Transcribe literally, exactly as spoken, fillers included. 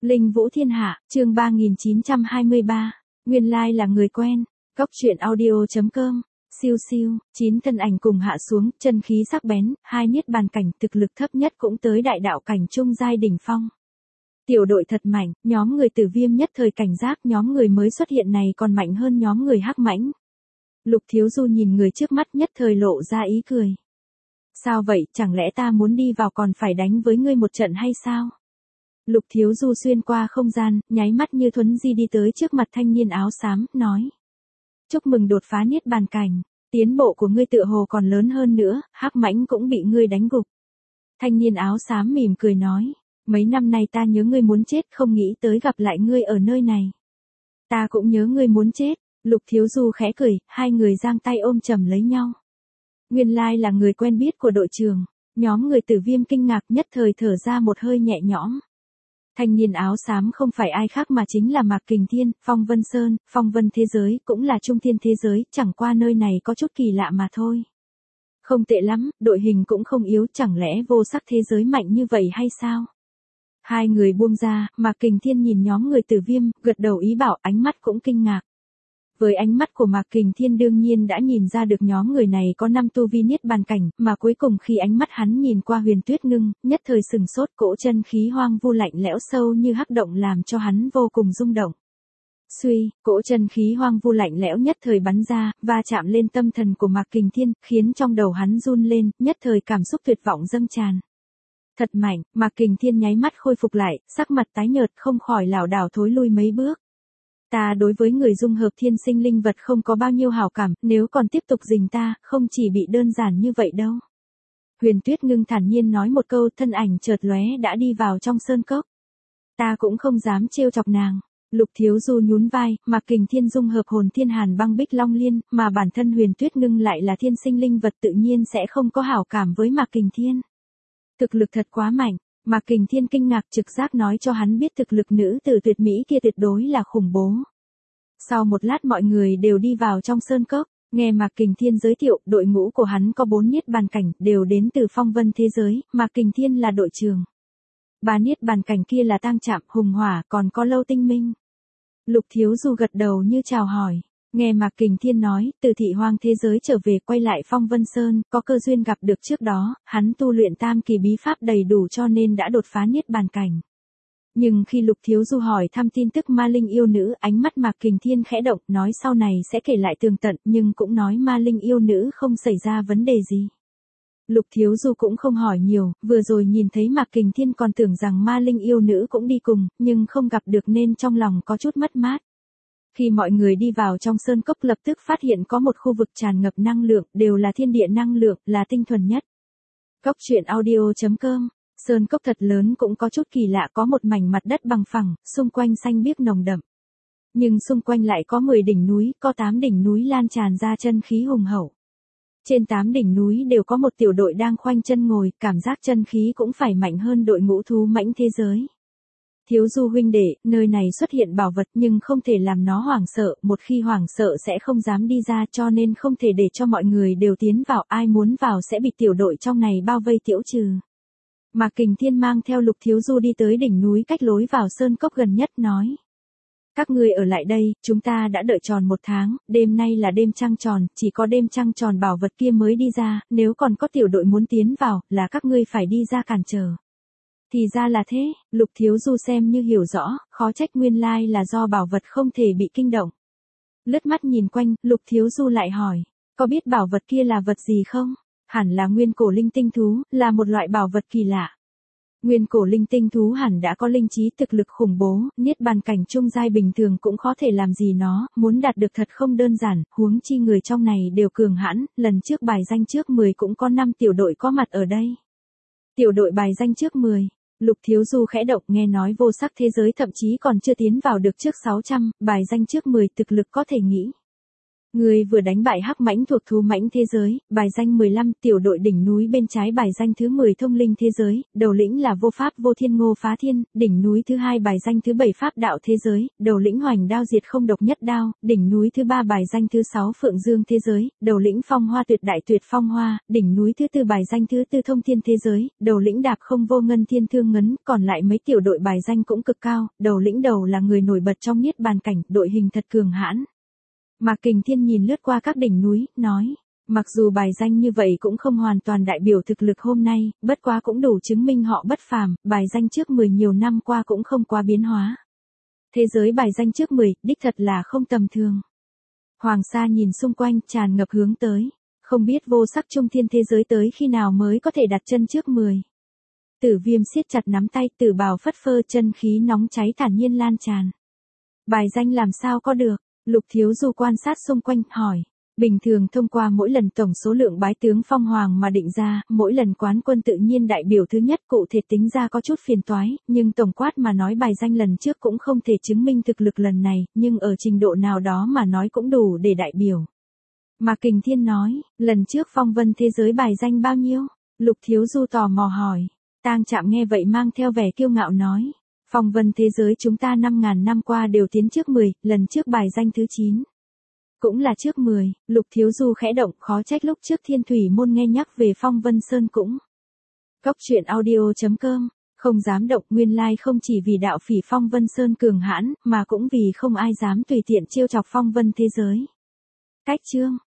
Linh Vũ Thiên Hạ, chương ba nghìn chín trăm hai mươi ba. Nguyên lai là người quen. Cốc truyện audio chấm com. Siêu siêu, chín thân ảnh cùng hạ xuống, chân khí sắc bén, hai niết bàn cảnh, thực lực thấp nhất cũng tới đại đạo cảnh trung giai đỉnh phong. Tiểu đội thật mạnh, nhóm người Tử Viêm nhất thời cảnh giác, nhóm người mới xuất hiện này còn mạnh hơn nhóm người Hắc Mãnh. Lục Thiếu Du nhìn người trước mắt nhất thời lộ ra ý cười. Sao vậy, chẳng lẽ ta muốn đi vào còn phải đánh với ngươi một trận hay sao? Lục Thiếu Du xuyên qua không gian, nháy mắt như thuấn di đi tới trước mặt thanh niên áo xám, nói. Chúc mừng đột phá niết bàn cảnh, tiến bộ của ngươi tựa hồ còn lớn hơn nữa, Hắc Mãnh cũng bị ngươi đánh gục. Thanh niên áo xám mỉm cười nói, mấy năm nay ta nhớ ngươi muốn chết, không nghĩ tới gặp lại ngươi ở nơi này. Ta cũng nhớ ngươi muốn chết. Lục Thiếu Du khẽ cười, hai người giang tay ôm chầm lấy nhau. Nguyên lai là người quen biết của đội trưởng, nhóm người Tử Viêm kinh ngạc nhất thời thở ra một hơi nhẹ nhõm. Thanh niên áo xám không phải ai khác mà chính là Mạc Kình Thiên, Phong Vân Sơn, Phong Vân thế giới, cũng là Trung Thiên thế giới, chẳng qua nơi này có chút kỳ lạ mà thôi. Không tệ lắm, đội hình cũng không yếu, chẳng lẽ vô sắc thế giới mạnh như vậy hay sao? Hai người buông ra, Mạc Kình Thiên nhìn nhóm người Tử Viêm, gật đầu ý bảo, ánh mắt cũng kinh ngạc. Với ánh mắt của Mạc Kình Thiên đương nhiên đã nhìn ra được nhóm người này có năm tu vi niết bàn cảnh, mà cuối cùng khi ánh mắt hắn nhìn qua Huyền Tuyết Ngưng, nhất thời sừng sốt, cỗ chân khí hoang vu lạnh lẽo sâu như hắc động làm cho hắn vô cùng rung động. Suy, cỗ chân khí hoang vu lạnh lẽo nhất thời bắn ra, va chạm lên tâm thần của Mạc Kình Thiên, khiến trong đầu hắn run lên, nhất thời cảm xúc tuyệt vọng dâng tràn. Thật mạnh, Mạc Kình Thiên nháy mắt khôi phục lại, sắc mặt tái nhợt không khỏi lảo đảo thối lui mấy bước. Ta đối với người dung hợp thiên sinh linh vật không có bao nhiêu hảo cảm, nếu còn tiếp tục rình ta, không chỉ bị đơn giản như vậy đâu. Huyền Tuyết Ngưng thản nhiên nói một câu, thân ảnh chợt lóe đã đi vào trong sơn cốc. Ta cũng không dám trêu chọc nàng. Lục Thiếu Du nhún vai, Mạc Kình Thiên dung hợp hồn thiên hàn băng bích long liên, mà bản thân Huyền Tuyết Ngưng lại là thiên sinh linh vật tự nhiên sẽ không có hảo cảm với Mạc Kình Thiên. Thực lực thật quá mạnh. Mạc Kình Thiên kinh ngạc trực giác nói cho hắn biết thực lực nữ tử tuyệt mỹ kia tuyệt đối là khủng bố. Sau một lát mọi người đều đi vào trong sơn cốc, nghe Mạc Kình Thiên giới thiệu, đội ngũ của hắn có bốn niết bàn cảnh, đều đến từ Phong Vân thế giới, Mạc Kình Thiên là đội trưởng. Ba niết bàn cảnh kia là Tang Trạm, Hùng Hỏa, còn có Lâu Tinh Minh. Lục Thiếu Du gật đầu như chào hỏi. Nghe Mạc Kình Thiên nói, từ thị hoang thế giới trở về quay lại Phong Vân Sơn, có cơ duyên gặp được trước đó, hắn tu luyện tam kỳ bí pháp đầy đủ cho nên đã đột phá niết bàn cảnh. Nhưng khi Lục Thiếu Du hỏi thăm tin tức ma linh yêu nữ, ánh mắt Mạc Kình Thiên khẽ động, nói sau này sẽ kể lại tường tận, nhưng cũng nói ma linh yêu nữ không xảy ra vấn đề gì. Lục Thiếu Du cũng không hỏi nhiều, vừa rồi nhìn thấy Mạc Kình Thiên còn tưởng rằng ma linh yêu nữ cũng đi cùng, nhưng không gặp được nên trong lòng có chút mất mát. Khi mọi người đi vào trong sơn cốc lập tức phát hiện có một khu vực tràn ngập năng lượng, đều là thiên địa năng lượng, là tinh thuần nhất. Cốc truyện audio chấm com. Sơn cốc thật lớn cũng có chút kỳ lạ, có một mảnh mặt đất bằng phẳng, xung quanh xanh biếc nồng đậm. Nhưng xung quanh lại có mười đỉnh núi, có tám đỉnh núi lan tràn ra chân khí hùng hậu. Trên tám đỉnh núi đều có một tiểu đội đang khoanh chân ngồi, cảm giác chân khí cũng phải mạnh hơn đội ngũ thú mãnh thế giới. Thiếu Du huynh đệ, nơi này xuất hiện bảo vật nhưng không thể làm nó hoảng sợ, một khi hoảng sợ sẽ không dám đi ra cho nên không thể để cho mọi người đều tiến vào, ai muốn vào sẽ bị tiểu đội trong này bao vây tiễu trừ. Mạc Kình Thiên mang theo Lục Thiếu Du đi tới đỉnh núi cách lối vào sơn cốc gần nhất nói. Các ngươi ở lại đây, chúng ta đã đợi tròn một tháng, đêm nay là đêm trăng tròn, chỉ có đêm trăng tròn bảo vật kia mới đi ra, nếu còn có tiểu đội muốn tiến vào, là các ngươi phải đi ra cản trở. Thì ra là thế, Lục Thiếu Du xem như hiểu rõ, khó trách nguyên lai là do bảo vật không thể bị kinh động. Lướt mắt nhìn quanh, Lục Thiếu Du lại hỏi, có biết bảo vật kia là vật gì không? Hẳn là nguyên cổ linh tinh thú, là một loại bảo vật kỳ lạ. Nguyên cổ linh tinh thú hẳn đã có linh trí thực lực khủng bố, niết bàn cảnh trung giai bình thường cũng khó thể làm gì nó, muốn đạt được thật không đơn giản, huống chi người trong này đều cường hãn, lần trước bài danh trước mười cũng có năm tiểu đội có mặt ở đây. Tiểu đội bài danh trước mười. Lục Thiếu Du khẽ động, nghe nói vô sắc thế giới thậm chí còn chưa tiến vào được trước sáu trăm, bài danh trước mười thực lực có thể nghĩ. Người vừa đánh bại hắc mãnh thuộc thú mãnh thế giới, bài danh mười lăm, tiểu đội đỉnh núi bên trái bài danh thứ mười thông linh thế giới, đầu lĩnh là vô pháp vô thiên Ngô Phá Thiên, đỉnh núi thứ hai bài danh thứ bảy pháp đạo thế giới, đầu lĩnh hoành đao diệt không độc nhất đao, đỉnh núi thứ ba bài danh thứ sáu phượng dương thế giới, đầu lĩnh phong hoa tuyệt đại tuyệt phong hoa, đỉnh núi thứ tư bài danh thứ tư thông thiên thế giới, đầu lĩnh đạp không vô ngân thiên thương ngấn, còn lại mấy tiểu đội bài danh cũng cực cao, đầu lĩnh đầu là người nổi bật trong niết bàn cảnh, đội hình thật cường hãn. Mạc Kình Thiên nhìn lướt qua các đỉnh núi, nói, mặc dù bài danh như vậy cũng không hoàn toàn đại biểu thực lực hôm nay, bất quá cũng đủ chứng minh họ bất phàm, bài danh trước mười nhiều năm qua cũng không quá biến hóa. Thế giới bài danh trước mười, đích thật là không tầm thường. Hoàng Sa nhìn xung quanh, tràn ngập hướng tới, không biết vô sắc trung thiên thế giới tới khi nào mới có thể đặt chân trước mười. Tử Viêm siết chặt nắm tay, Tử Bào phất phơ, chân khí nóng cháy thản nhiên lan tràn. Bài danh làm sao có được? Lục Thiếu Du quan sát xung quanh, hỏi. Bình thường thông qua mỗi lần tổng số lượng bái tướng phong hoàng mà định ra, mỗi lần quán quân tự nhiên đại biểu thứ nhất cụ thể tính ra có chút phiền toái, nhưng tổng quát mà nói bài danh lần trước cũng không thể chứng minh thực lực lần này, nhưng ở trình độ nào đó mà nói cũng đủ để đại biểu. Mà Kình Thiên nói, lần trước phong vân thế giới bài danh bao nhiêu? Lục Thiếu Du tò mò hỏi. Tang Trạm nghe vậy mang theo vẻ kiêu ngạo nói. Phong vân thế giới chúng ta năm ngàn năm qua đều tiến trước mười, lần trước bài danh thứ chín. Cũng là trước mười, Lục Thiếu Du khẽ động, khó trách lúc trước Thiên Thủy Môn nghe nhắc về Phong Vân Sơn cũng. Cốc truyện audio chấm com, không dám động, nguyên lai không chỉ vì đạo phỉ Phong Vân Sơn cường hãn, mà cũng vì không ai dám tùy tiện trêu chọc Phong Vân thế giới. Cách chương